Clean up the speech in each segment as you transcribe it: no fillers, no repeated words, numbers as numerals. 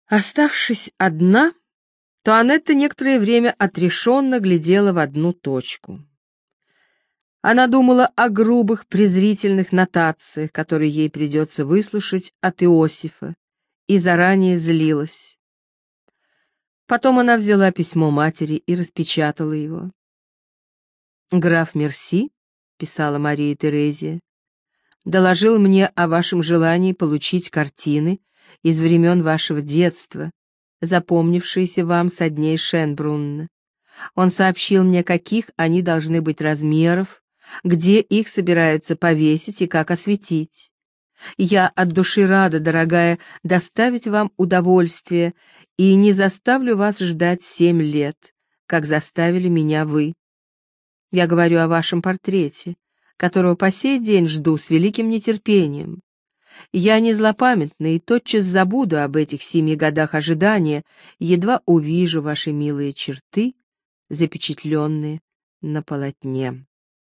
Оставшись одна, Туанетта некоторое время отрешенно глядела в одну точку. Она думала о грубых, презрительных нотациях, которые ей придется выслушать от Иосифа, и заранее злилась. Потом она взяла письмо матери и распечатала его. «Граф Мерси», — писала Мария Терезия, — «доложил мне о вашем желании получить картины из времен вашего детства, запомнившиеся вам со дней Шенбрунна. Он сообщил мне, каких они должны быть размеров, где их собираются повесить и как осветить. Я от души рада, дорогая, доставить вам удовольствие и не заставлю вас ждать 7 лет, как заставили меня вы. Я говорю о вашем портрете, которого по сей день жду с великим нетерпением. Я не злопамятна и тотчас забуду об этих 7 годах ожидания, едва увижу ваши милые черты, запечатленные на полотне».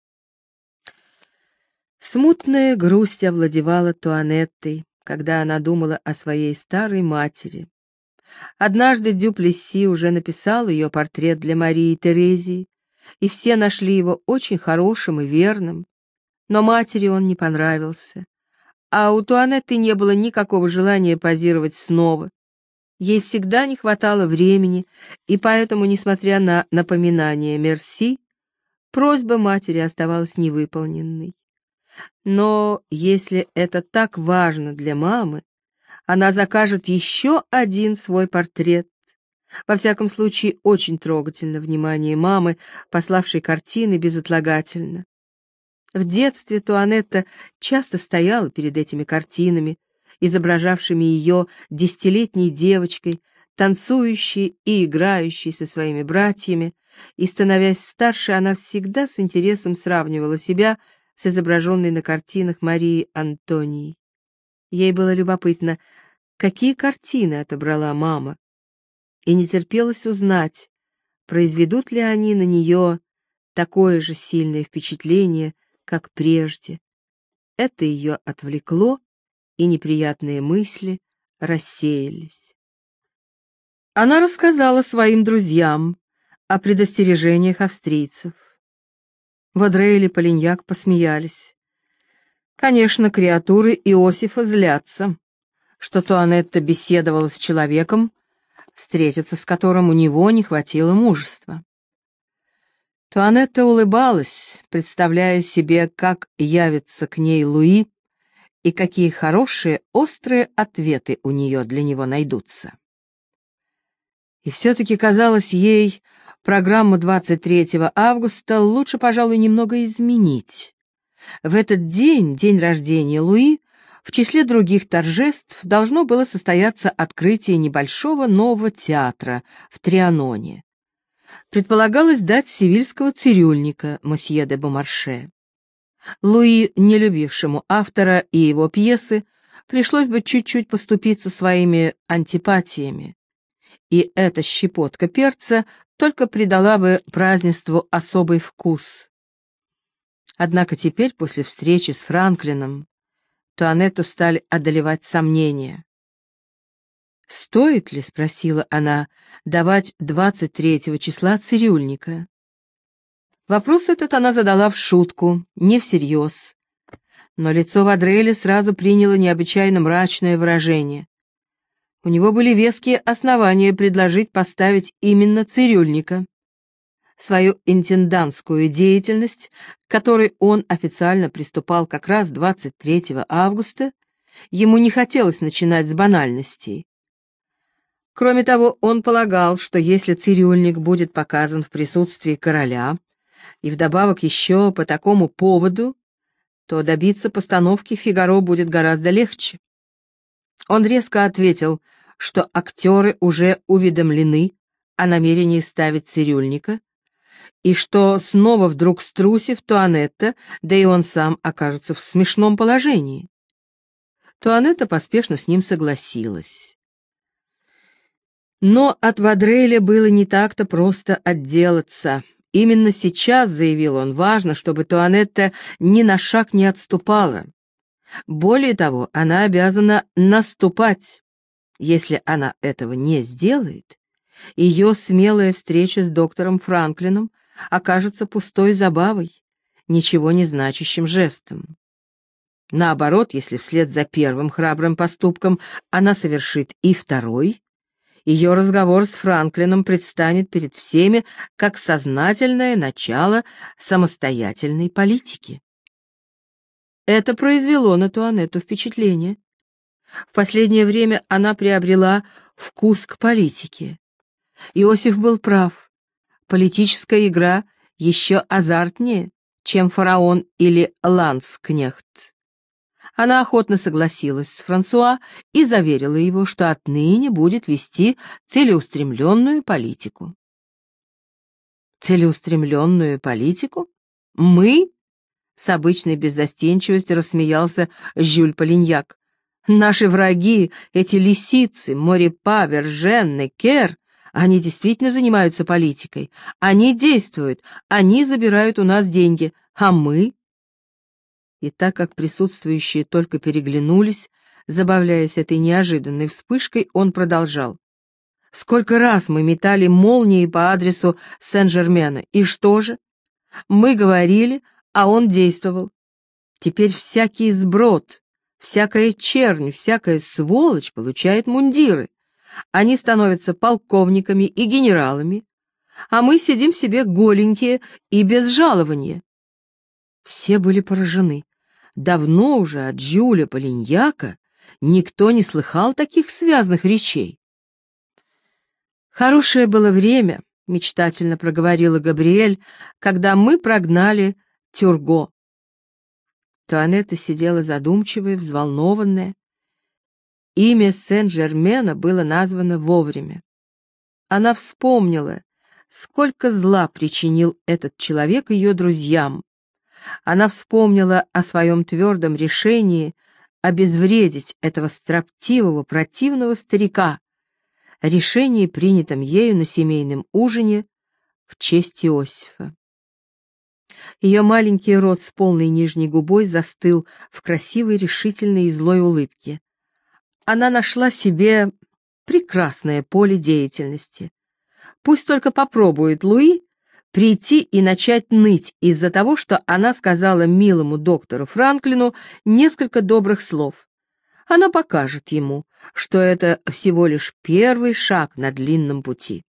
Смутная грусть овладевала Туанеттой, когда она думала о своей старой матери. Однажды Дюплесси уже написал ее портрет для Марии Терезии, и все нашли его очень хорошим и верным, но матери он не понравился, а у Туанетты не было никакого желания позировать снова. Ей всегда не хватало времени, и поэтому, несмотря на напоминание Мерси, просьба матери оставалась невыполненной. Но если это так важно для мамы, она закажет еще один свой портрет. Во всяком случае, очень трогательно внимание мамы, пославшей картины безотлагательно. В детстве Туанетта часто стояла перед этими картинами, изображавшими ее 10-летней девочкой, танцующей и играющей со своими братьями, и, становясь старше, она всегда с интересом сравнивала себя с изображенной на картинах Марией Антонией. Ей было любопытно, какие картины отобрала мама, и не терпелось узнать, произведут ли они на нее такое же сильное впечатление, как прежде. Это ее отвлекло, и неприятные мысли рассеялись. Она рассказала своим друзьям о предостережениях австрийцев. Вадрель и Полиньяк посмеялись. Конечно, креатуры Иосифа злятся, что Туанетта беседовала с человеком, встретиться с которым у него не хватило мужества. Туанетта улыбалась, представляя себе, как явится к ней Луи и какие хорошие, острые ответы у нее для него найдутся. И все-таки казалось ей, программу 23 августа лучше, пожалуй, немного изменить. В этот день, день рождения Луи, в числе других торжеств должно было состояться открытие небольшого нового театра в Трианоне. Предполагалось дать севильского цирюльника мосье де Бомарше. Луи, не любившему автора и его пьесы, пришлось бы чуть-чуть поступиться своими антипатиями, и эта щепотка перца только придала бы празднеству особый вкус. Однако теперь, после встречи с Франклином, Туанетту стали одолевать сомнения. «Стоит ли, — спросила она, — давать 23 числа цирюльника?» Вопрос этот она задала в шутку, не всерьез, но лицо Вадреля сразу приняло необычайно мрачное выражение. У него были веские основания предложить поставить именно цирюльника. Свою интендантскую деятельность, к которой он официально приступал как раз 23 августа, ему не хотелось начинать с банальностей. Кроме того, он полагал, что если цирюльник будет показан в присутствии короля, и вдобавок еще по такому поводу, то добиться постановки «Фигаро» будет гораздо легче. Он резко ответил, что актеры уже уведомлены о намерении ставить цирюльника, и что снова вдруг струсив Туанетта, да и он сам окажется в смешном положении. Туанетта поспешно с ним согласилась. Но от Вадреля было не так-то просто отделаться. Именно сейчас, заявил он, важно, чтобы Туанетта ни на шаг не отступала. Более того, она обязана наступать. Если она этого не сделает, ее смелая встреча с доктором Франклином окажется пустой забавой, ничего не значащим жестом. Наоборот, если вслед за первым храбрым поступком она совершит и второй, ее разговор с Франклином предстанет перед всеми как сознательное начало самостоятельной политики. Это произвело на Туанетту впечатление. В последнее время она приобрела вкус к политике. Иосиф был прав. Политическая игра еще азартнее, чем фараон или ланскнехт. Она охотно согласилась с Франсуа и заверила его, что отныне будет вести целеустремленную политику. Целеустремленную политику? Мы? С обычной беззастенчивостью рассмеялся Жюль Полиньяк. Наши враги, эти лисицы, Морепа, Вержен, Некер, они действительно занимаются политикой. Они действуют, они забирают у нас деньги, а мы... И так как присутствующие только переглянулись, забавляясь этой неожиданной вспышкой, он продолжал. Сколько раз мы метали молнии по адресу Сен-Жермена, и что же? Мы говорили, а он действовал. Теперь всякий сброд, всякая чернь, всякая сволочь получает мундиры. Они становятся полковниками и генералами, а мы сидим себе голенькие и без жалования. Все были поражены. Давно уже от Жюля Полиньяка никто не слыхал таких связных речей. «Хорошее было время», — мечтательно проговорила Габриэль, «когда мы прогнали Тюрго». Туанетта сидела задумчивая, взволнованная. Имя Сен-Жермена было названо вовремя. Она вспомнила, сколько зла причинил этот человек ее друзьям. Она вспомнила о своем твердом решении обезвредить этого строптивого, противного старика, решении, принятом ею на семейном ужине в честь Иосифа. Ее маленький рот с полной нижней губой застыл в красивой, решительной и злой улыбке. Она нашла себе прекрасное поле деятельности. Пусть только попробует Луи прийти и начать ныть из-за того, что она сказала милому доктору Франклину несколько добрых слов. Она покажет ему, что это всего лишь первый шаг на длинном пути.